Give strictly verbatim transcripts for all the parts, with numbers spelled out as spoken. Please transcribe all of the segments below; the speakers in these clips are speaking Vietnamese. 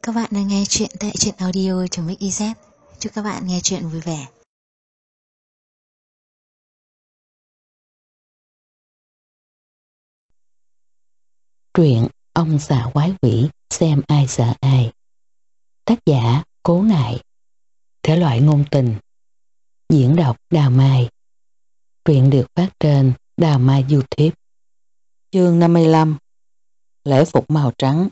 Các bạn đang nghe chuyện tại truyện audio.mix.iz. Chúc các bạn nghe chuyện vui vẻ. Truyện Ông Già Quái Quỷ Xem Ai Sợ Ai. Tác giả Cố Ngại. Thể loại ngôn tình. Diễn đọc Đào Mai. Truyện được phát trên Đào Mai YouTube. Chương năm mươi lăm. Lễ phục màu trắng.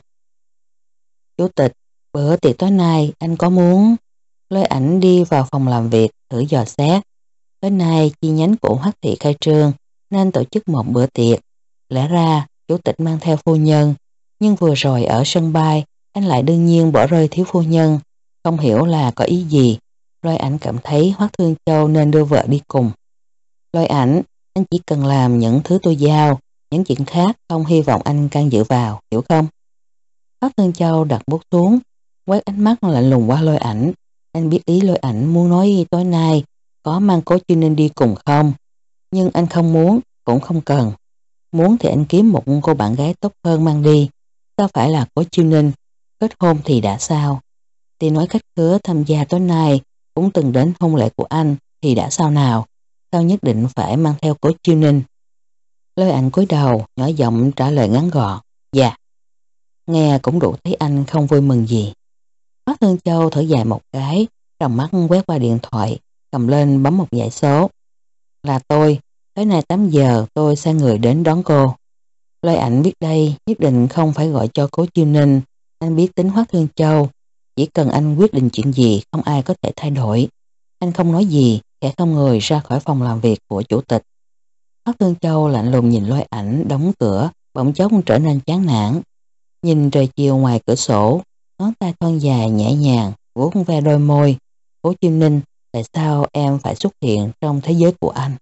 Chủ tịch, bữa tiệc tối nay anh có muốn Lôi Ảnh đi vào phòng làm việc thử dò xét. Tối nay chi nhánh của Hoắc thị khai trương nên tổ chức một bữa tiệc. Lẽ ra chủ tịch mang theo phu nhân, nhưng vừa rồi ở sân bay anh lại đương nhiên bỏ rơi thiếu phu nhân. Không hiểu là có ý gì. Lôi Ảnh cảm thấy Hoắc Thương Châu nên đưa vợ đi cùng. Lôi Ảnh, anh chỉ cần làm những thứ tôi giao, những chuyện khác không hy vọng anh can dự vào, hiểu không? Hoắc Thương Châu đặt bút xuống, quét ánh mắt lạnh lùng qua Lôi Ảnh. Anh biết ý Lôi Ảnh muốn nói tối nay có mang Cố Chiêu Ninh đi cùng không, nhưng anh không muốn, cũng không cần. Muốn thì anh kiếm một cô bạn gái tốt hơn mang đi, sao phải là Cố Chiêu Ninh, kết hôn thì đã sao? Thì nói khách khứa tham gia tối nay cũng từng đến hôn lễ của anh thì đã sao nào, sao nhất định phải mang theo Cố Chiêu Ninh? Lôi Ảnh cúi đầu, nhỏ giọng trả lời ngắn gọn, dạ. Nghe cũng đủ thấy anh không vui mừng gì. Hoắc Thương Châu thở dài một cái, trong mắt quét qua điện thoại, cầm lên bấm một dãy số. Là tôi, tối nay tám giờ tôi sai người đến đón cô. Lôi Ảnh biết đây nhất định không phải gọi cho Cố Chiêu Ninh. Anh biết tính Hoắc Thương Châu, chỉ cần anh quyết định chuyện gì không ai có thể thay đổi. Anh không nói gì, kẻ không người ra khỏi phòng làm việc của chủ tịch. Hoắc Thương Châu lạnh lùng nhìn Lôi Ảnh đóng cửa, bỗng chốc trở nên chán nản. Nhìn trời chiều ngoài cửa sổ, ngón tay thon dài nhẹ nhàng vuốt ve đôi môi. Cố Chiêu Ninh, tại sao em phải xuất hiện trong thế giới của anh?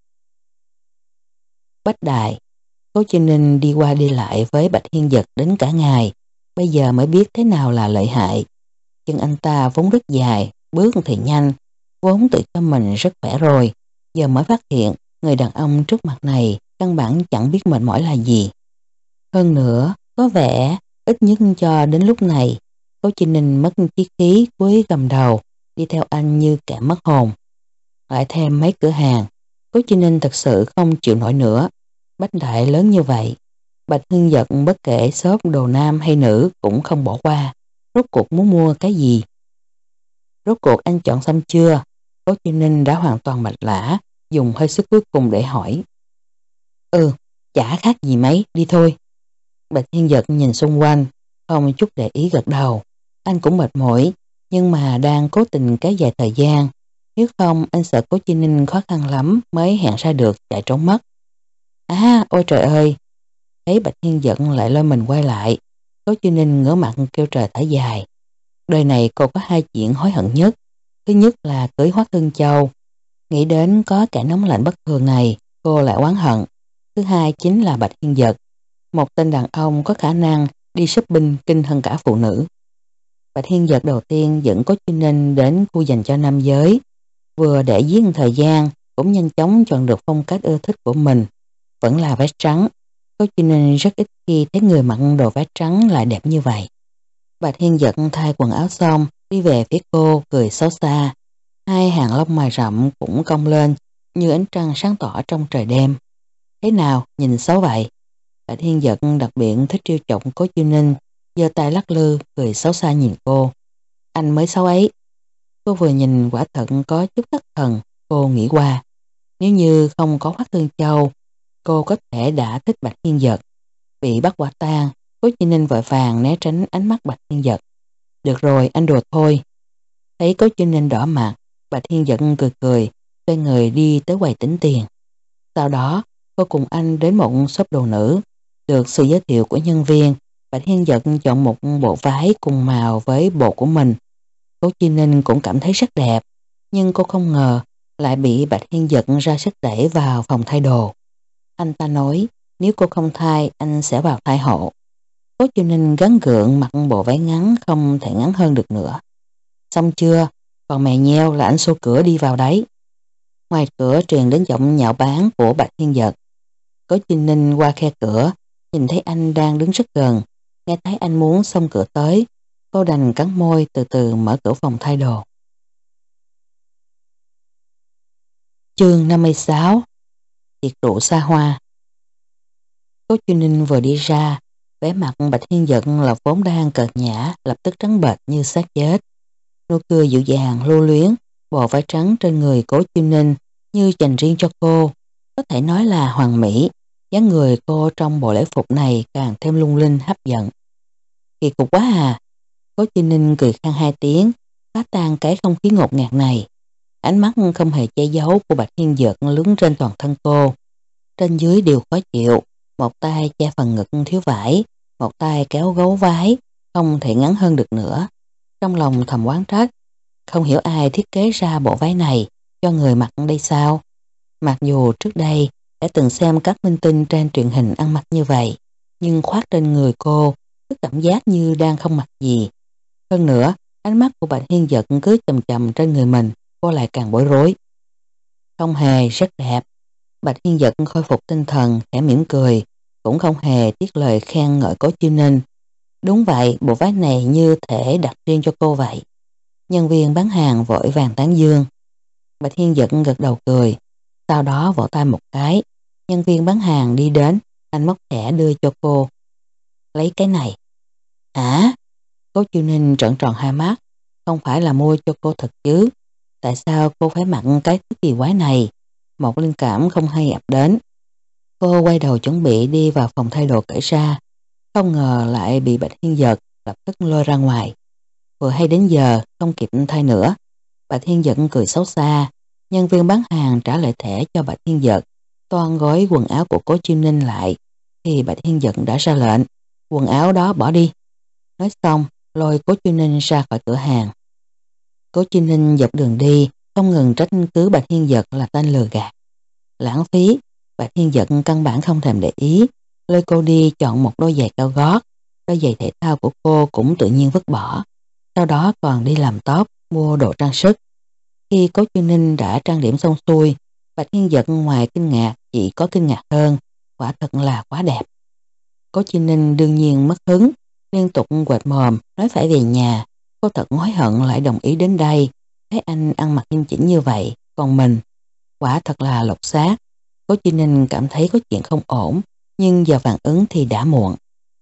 Bách Đại. Cố Chiêu Ninh đi qua đi lại với Bạch Hiên Dật đến cả ngày, bây giờ mới biết thế nào là lợi hại. Chân anh ta vốn rất dài, bước thì nhanh, vốn tự cho mình rất khỏe rồi, giờ mới phát hiện người đàn ông trước mặt này căn bản chẳng biết mệt mỏi là gì. Hơn nữa, có vẻ ít nhất cho đến lúc này, Cố Chiêu Ninh mất chí khí cúi gầm đầu, đi theo anh như kẻ mất hồn. Lại thêm mấy cửa hàng, Cố Chiêu Ninh thật sự không chịu nổi nữa. Bách Đại lớn như vậy, Bạch Hưng Dật bất kể shop đồ nam hay nữ cũng không bỏ qua. Rốt cuộc muốn mua cái gì? Rốt cuộc anh chọn xong chưa? Cố Chiêu Ninh đã hoàn toàn mệt lả, dùng hơi sức cuối cùng để hỏi. Ừ, chả khác gì mấy, đi thôi. Bạch Hiên Dật nhìn xung quanh, không chút để ý gật đầu. Anh cũng mệt mỏi, nhưng mà đang cố tình kéo dài thời gian. Nếu không anh sợ Cố Chiêu Ninh khó khăn lắm mới hẹn ra được chạy trốn mất. À, ôi trời ơi! Thấy Bạch Hiên Dật lại lôi mình quay lại, Cố Chiêu Ninh ngửa mặt kêu trời thở dài. Đời này cô có hai chuyện hối hận nhất. Thứ nhất là cưới Hoắc Thương Châu. Nghĩ đến có kẻ nóng lạnh bất thường này, cô lại oán hận. Thứ hai chính là Bạch Hiên Dật, một tên đàn ông có khả năng đi shopping kinh hơn cả phụ nữ. Bạch Hiên Dật đầu tiên dẫn Cố Chiêu Ninh đến khu dành cho nam giới, vừa để giết thời gian, cũng nhanh chóng chọn được phong cách ưa thích của mình. Vẫn là vest trắng. Cố Chiêu Ninh rất ít khi thấy người mặc đồ vest trắng lại đẹp như vậy. Bạch Hiên Dật thay quần áo xong, đi về phía cô, cười xấu xa. Hai hàng lông mày rậm cũng cong lên, như ánh trăng sáng tỏ trong trời đêm. Thế nào, nhìn xấu vậy? Bạch Hiên Dật đặc biệt thích trêu chọc Cố Chiêu Ninh, giơ tay lắc lư, cười xấu xa nhìn cô. Anh mới xấu ấy. Cô vừa nhìn quả thật có chút thất thần, cô nghĩ qua. Nếu như không có Hoắc Thương Châu, cô có thể đã thích Bạch Hiên Dật. Bị bắt quả tang, Cố Chiêu Ninh vội vàng né tránh ánh mắt Bạch Hiên Dật. Được rồi, anh đùa thôi. Thấy Cố Chiêu Ninh đỏ mặt, Bạch Hiên Dật cười cười, xoay người đi tới quầy tính tiền. Sau đó, cô cùng anh đến một shop đồ nữ. Được sự giới thiệu của nhân viên, Bạch Hiên Dật chọn một bộ váy cùng màu với bộ của mình. Cố Chiêu Ninh cũng cảm thấy rất đẹp, nhưng cô không ngờ lại bị Bạch Hiên Dật ra sức đẩy vào phòng thay đồ. Anh ta nói, nếu cô không thay, anh sẽ vào thay hộ. Cố Chiêu Ninh gắng gượng mặc bộ váy ngắn không thể ngắn hơn được nữa. Xong chưa? Còn mè nheo là anh xô cửa đi vào đấy. Ngoài cửa truyền đến giọng nhạo báng của Bạch Hiên Dật. Cố Chiêu Ninh qua khe cửa, nhìn thấy anh đang đứng rất gần, nghe thấy anh muốn xông cửa tới. Cô đành cắn môi từ từ mở cửa phòng thay đồ. Chương năm mươi sáu. Tiệc rượu xa hoa. Cố Chiêu Ninh vừa đi ra, vẻ mặt Bạch Thiên Dận là vốn đang cợt nhã lập tức trắng bệch như xác chết. Nụ cười dịu dàng lưu luyến, bộ vải trắng trên người Cố Chiêu Ninh như dành riêng cho cô, có thể nói là hoàn mỹ. Dáng người cô trong bộ lễ phục này càng thêm lung linh hấp dẫn. Kỳ cục quá à! Cố Chiêu Ninh cười khang hai tiếng, phá tan cái không khí ngột ngạt này. Ánh mắt không hề che giấu của Bạch Thiên Dận lướn trên toàn thân cô. Trên dưới đều khó chịu, một tay che phần ngực thiếu vải, một tay kéo gấu váy, không thể ngắn hơn được nữa. Trong lòng thầm oán trách, không hiểu ai thiết kế ra bộ váy này cho người mặc đây sao. Mặc dù trước đây đã từng xem các minh tinh trên truyền hình ăn mặc như vậy, nhưng khoác trên người cô cứ cảm giác như đang không mặc gì. Hơn nữa, ánh mắt của Bạch Thiên Dận cứ chầm chầm trên người mình, cô lại càng bối rối. Không hề, rất đẹp. Bạch Thiên Dận khôi phục tinh thần, khẽ mỉm cười, cũng không hề tiếc lời khen ngợi Cố Chiêu Ninh. Đúng vậy, bộ váy này như thể đặt riêng cho cô vậy. Nhân viên bán hàng vội vàng tán dương. Bạch Thiên Dận gật đầu cười, sau đó vỗ tay một cái. Nhân viên bán hàng đi đến, anh móc thẻ đưa cho cô. Lấy cái này. Hả? Cố Chiêu Ninh trợn tròn hai mắt, không phải là mua cho cô thật chứ? Tại sao cô phải mặc cái thứ kỳ quái này? Một linh cảm không hay ập đến. Cô quay đầu chuẩn bị đi vào phòng thay đồ cởi ra, không ngờ lại bị Bạch Thiên Dận lập tức lôi ra ngoài. Vừa hay đến giờ, không kịp thay nữa. Bạch Thiên Dận cười xấu xa. Nhân viên bán hàng trả lại thẻ cho Bạch Thiên Dận, toan gói quần áo của Cố Chiêu Ninh lại, thì Bạch Thiên Dận đã ra lệnh, quần áo đó bỏ đi. Nói xong, lôi Cố Chiêu Ninh ra khỏi cửa hàng. Cố Chiêu Ninh dọc đường đi, không ngừng trách cứ Bạch Thiên Dận là tên lừa gạt. Lãng phí, Bạch Thiên Dận căn bản không thèm để ý, lôi cô đi chọn một đôi giày cao gót. Đôi giày thể thao của cô cũng tự nhiên vứt bỏ. Sau đó còn đi làm tóc, mua đồ trang sức. Khi Cố Chiêu Ninh đã trang điểm xong xuôi, Bạch Thiên Dận ngoài kinh ngạc chỉ có kinh ngạc hơn, quả thật là quá đẹp. Cố Chiêu Ninh đương nhiên mất hứng, liên tục quệt mồm nói phải về nhà. Cô thật hối hận lại đồng ý đến đây, thấy anh ăn mặc nghiêm chỉnh như vậy, còn mình, quả thật là lột xác. Cố Chiêu Ninh cảm thấy có chuyện không ổn, nhưng giờ phản ứng thì đã muộn.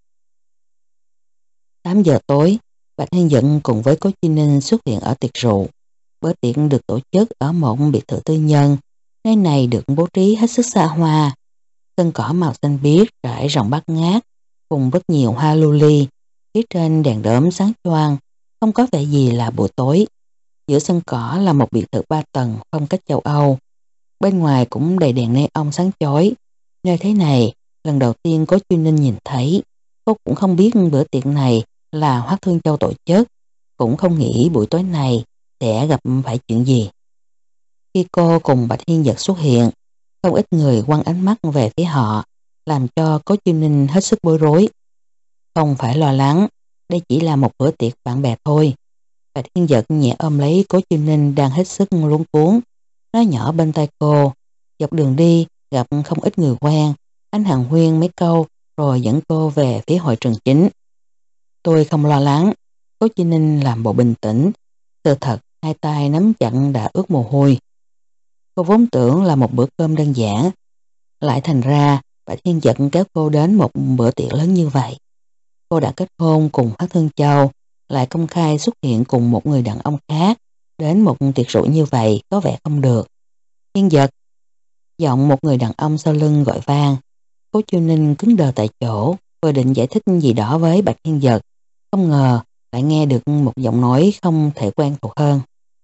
tám giờ tối, Bạch Thiên Dận cùng với Cố Chiêu Ninh xuất hiện ở tiệc rượu. Bữa tiệc được tổ chức ở một biệt thự tư nhân, nơi này được bố trí hết sức xa hoa. Sân cỏ màu xanh biếc trải rộng bát ngát, cùng rất nhiều hoa lưu phía trên đèn đóm sáng choang, không có vẻ gì là buổi tối. Giữa sân cỏ là một biệt thự ba tầng phong cách châu Âu. Bên ngoài cũng đầy đèn neon sáng chói. Nơi thế này, lần đầu tiên Cố Chiêu Ninh nhìn thấy. Cô cũng không biết bữa tiệc này là Hoắc Thương Châu tổ chức, cũng không nghĩ buổi tối này sẽ gặp phải chuyện gì. Khi cô cùng Bạch Thiên Dận xuất hiện, không ít người quăng ánh mắt về phía họ, làm cho Cố Chiêu Ninh hết sức bối rối. Không phải lo lắng, đây chỉ là một bữa tiệc bạn bè thôi. Bạch Thiên Dận nhẹ ôm lấy Cố Chiêu Ninh đang hết sức luống cuống, nói nhỏ bên tai cô. Dọc đường đi gặp không ít người quen, anh Hàn Huyên mấy câu rồi dẫn cô về phía hội trường chính. Tôi không lo lắng. Cố Chiêu Ninh làm bộ bình tĩnh, sự thật hai tay nắm chặt đã ướt mồ hôi. Cô vốn tưởng là một bữa cơm đơn giản, lại thành ra Bạch Thiên Dận kéo cô đến một bữa tiệc lớn như vậy. Cô đã kết hôn cùng Hoắc Thương Châu, lại công khai xuất hiện cùng một người đàn ông khác, đến một tiệc rượu như vậy có vẻ không được. Thiên Dận, giọng một người đàn ông sau lưng gọi vang. Cố Chiêu Ninh cứng đờ tại chỗ, vừa định giải thích gì đó với Bạch Thiên Dận, không ngờ lại nghe được một giọng nói không thể quen thuộc hơn.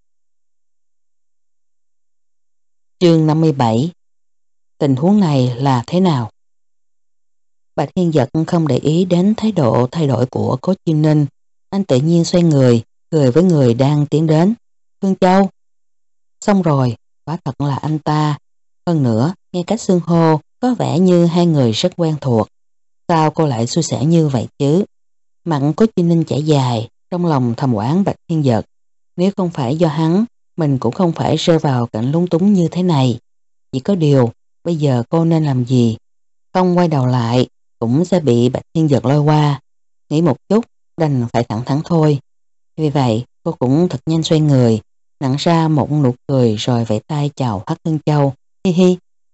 Chương năm mươi bảy. Tình huống này là thế nào? Bạch Thiên Dận không để ý đến thái độ thay đổi của Cố Chiêu Ninh, anh tự nhiên xoay người, cười với người đang tiến đến. Thương Châu. Xong rồi, quả thật là anh ta. Hơn nữa, nghe cách xưng hô có vẻ như hai người rất quen thuộc. Sao cô lại xui xẻo như vậy chứ? Mặt Cố Chiêu Ninh chảy dài, trong lòng thầm oán Bạch Thiên Dận. Nếu không phải do hắn, mình cũng không phải rơi vào cảnh lúng túng như thế này. Chỉ có điều, bây giờ cô nên làm gì? Không quay đầu lại, cũng sẽ bị Bạch Thiên Dận lôi qua. Nghĩ một chút, đành phải thẳng thắn thôi. Vì vậy cô cũng thật nhanh xoay người, nặn ra một nụ cười rồi vẫy tay chào Hoắc Thương Châu. Hi hi,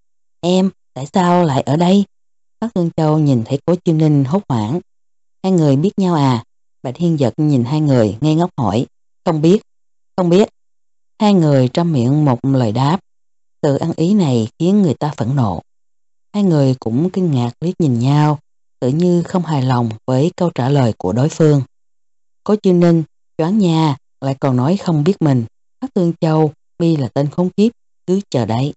em, tại sao lại ở đây? Hoắc Thương Châu nhìn thấy Cố Chiêu Ninh hốt hoảng. Hai người biết nhau à? Bạch Hiên Dật nhìn hai người ngây ngốc hỏi. Không biết, không biết. Hai người trong miệng một lời đáp. Từ ăn ý này khiến người ta phẫn nộ. Hai người cũng kinh ngạc liếc nhìn nhau, tự như không hài lòng với câu trả lời của đối phương. Cố Chiêu Ninh choáng nha, lại còn nói không biết mình. Hoắc Thương Châu mi là tên khốn kiếp, cứ chờ đấy.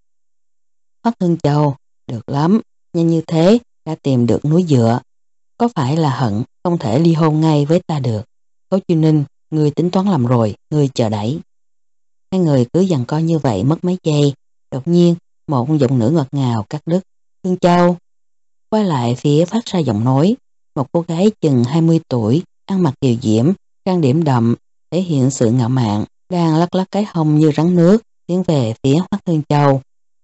Hoắc Thương Châu, được lắm, nhanh như thế đã tìm được núi dựa. Có phải là hận không thể ly hôn ngay với ta được? Cố Chiêu Ninh, ngươi tính toán lầm rồi, ngươi chờ đẩy. Hai người cứ giằng co như vậy mất mấy giây, đột nhiên một giọng nữ ngọt ngào cắt đứt. Thương Châu. Quay lại phía phát ra giọng nói, một cô gái chừng hai mươi tuổi, ăn mặc kiều diễm, trang điểm đậm, thể hiện sự ngạo mạn, đang lắc lắc cái hông như rắn nước, tiến về phía Hoắc Thương Châu.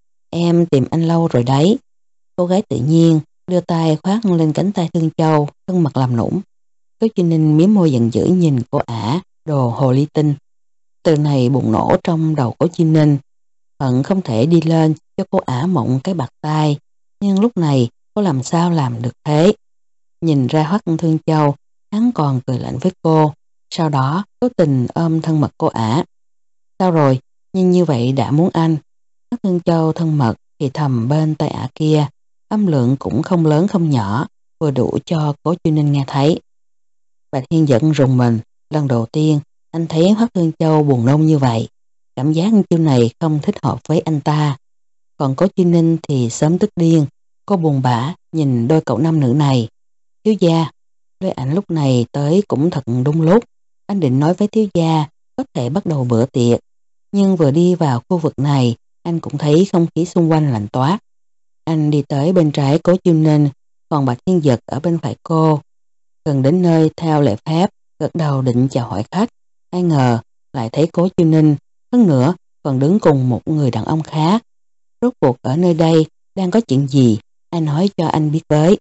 Em tìm anh lâu rồi đấy. Cô gái tự nhiên đưa tay khoác lên cánh tay Thương Châu, thân mật làm nũng. Cố Chiêu Ninh mím môi giận dữ nhìn cô ả, đồ hồ ly tinh. Từ này bùng nổ trong đầu Cố Chiêu Ninh, hận không thể đi lên cho cô ả mộng cái bạc tai, nhưng lúc này cô làm sao làm được thế? Nhìn ra Hoắc Thương Châu, hắn còn cười lạnh với cô, sau đó cố tình ôm thân mật cô ả. Sao rồi, nhưng như vậy đã muốn anh? Hoắc Thương Châu thân mật thì thầm bên tay ả kia, âm lượng cũng không lớn không nhỏ, vừa đủ cho Cố Chiêu Ninh nghe thấy. Bạch Hiên giận rùng mình, lần đầu tiên anh thấy Hoắc Thương Châu buồn nôn như vậy, cảm giác chiêu này không thích hợp với anh ta. Còn Cố Chiêu Ninh thì sớm tức điên, cô buồn bã nhìn đôi cậu nam nữ này. Thiếu gia, Lê Ảnh lúc này tới cũng thật đúng lúc, anh định nói với thiếu gia có thể bắt đầu bữa tiệc, nhưng vừa đi vào khu vực này, anh cũng thấy không khí xung quanh lạnh toát. Anh đi tới bên trái Cố Chiêu Ninh, còn Bạch Thiên Dật ở bên phải cô. Gần đến nơi theo lệ phép, gật đầu định chào hỏi khách, ai ngờ lại thấy Cố Chiêu Ninh, hơn nữa còn đứng cùng một người đàn ông khác. Rốt cuộc ở nơi đây đang có chuyện gì, ai nói cho anh biết với.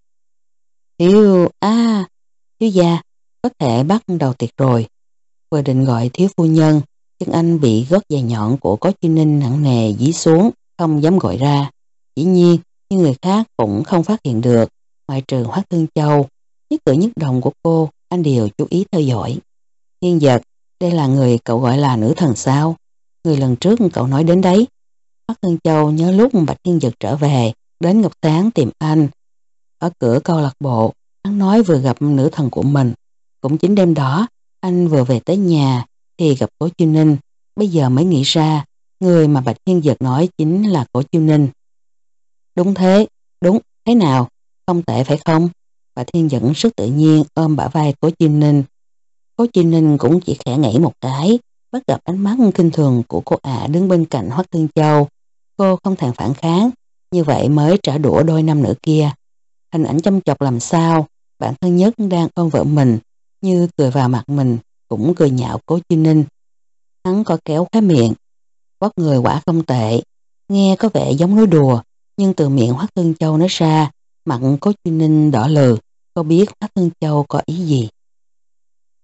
Thiếu, à, thiếu gia, có thể bắt đầu tiệc rồi. Vừa định gọi thiếu phu nhân, chân anh bị gót giày nhọn của Cố Chiêu Ninh nặng nề dí xuống, không dám gọi ra. Dĩ nhiên, những người khác cũng không phát hiện được, ngoại trừ Hoắc Thương Châu. Nhất cử nhất động của cô, anh đều chú ý theo dõi. Thiên Dật, đây là người cậu gọi là nữ thần sao? Người lần trước cậu nói đến đấy. Hoắc Thương Châu nhớ lúc Bạch Thiên Dật trở về, đến Ngọc Tán tìm anh. Ở cửa câu lạc bộ, hắn nói vừa gặp nữ thần của mình. Cũng chính đêm đó, anh vừa về tới nhà thì gặp Cố Chiêu Ninh. Bây giờ mới nghĩ ra, người mà Bạch Thiên Dật nói chính là Cố Chiêu Ninh. Đúng thế, đúng, thế nào? Không tệ phải không? Bạch Thiên Dật rất tự nhiên ôm bả vai Cố Chiêu Ninh. Cố Chiêu Ninh cũng chỉ khẽ ngẫy một cái, bắt gặp ánh mắt kinh thường của cô ả đứng bên cạnh Hoắc Thương Châu. Cô không thèm phản kháng, như vậy mới trả đũa đôi nam nữ kia. Hình ảnh chăm chọc làm sao, bản thân nhất đang ôm vợ mình, như cười vào mặt mình, cũng cười nhạo Cố Chiêu Ninh. Hắn có kéo khóe miệng, vóc người quả không tệ, nghe có vẻ giống nói đùa, nhưng từ miệng Hoắc Thương Châu nói ra, mặt Cố Chiêu Ninh đỏ lừ, có biết Hoắc Thương Châu có ý gì.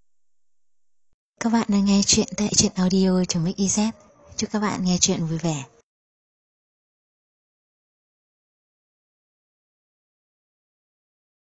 Các bạn đang nghe chuyện tại truyện audio.mixyz. Chúc các bạn nghe chuyện vui vẻ.